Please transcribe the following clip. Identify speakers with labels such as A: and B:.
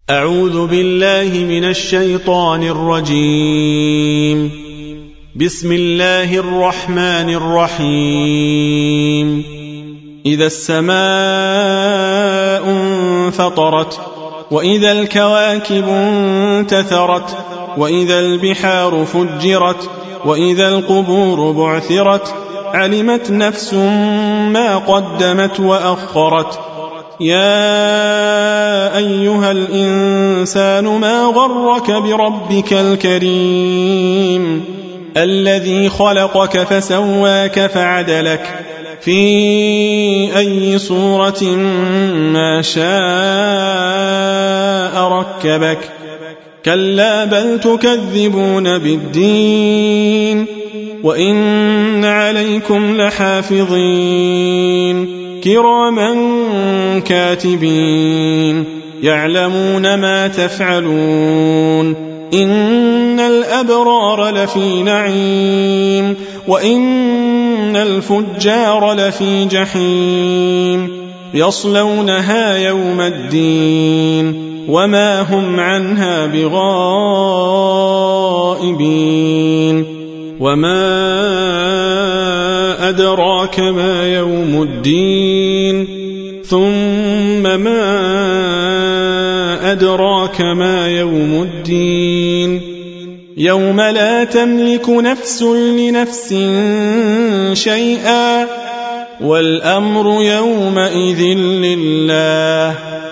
A: أعوذ بالله من الشيطان الرجيم. بسم الله الرحمن الرحيم. إذا السماء انفطرت وإذا الكواكب انتثرت وإذا البحار فجرت وإذا القبور بعثرت علمت نفس ما قدمت وأخرت. يا أيها الإنسان ما غرك بربك الكريم الذي خلقك فسواك فعدلك في أي صورة ما شاء ركبك. كلا بل تكذبون بالدين وإن عليكم لحافظين كراما كاتبين يعلمون ما تفعلون. إن الأبرار لفي نعيم وإن الفجار لفي جحيم يصلونها يوم الدين وما هم عنها بغائبين. وما أدراك ما يوم الدين ثم ما أدراك ما يوم الدين يوم لا تملك نفس لنفس شيئا والأمر يومئذ لله.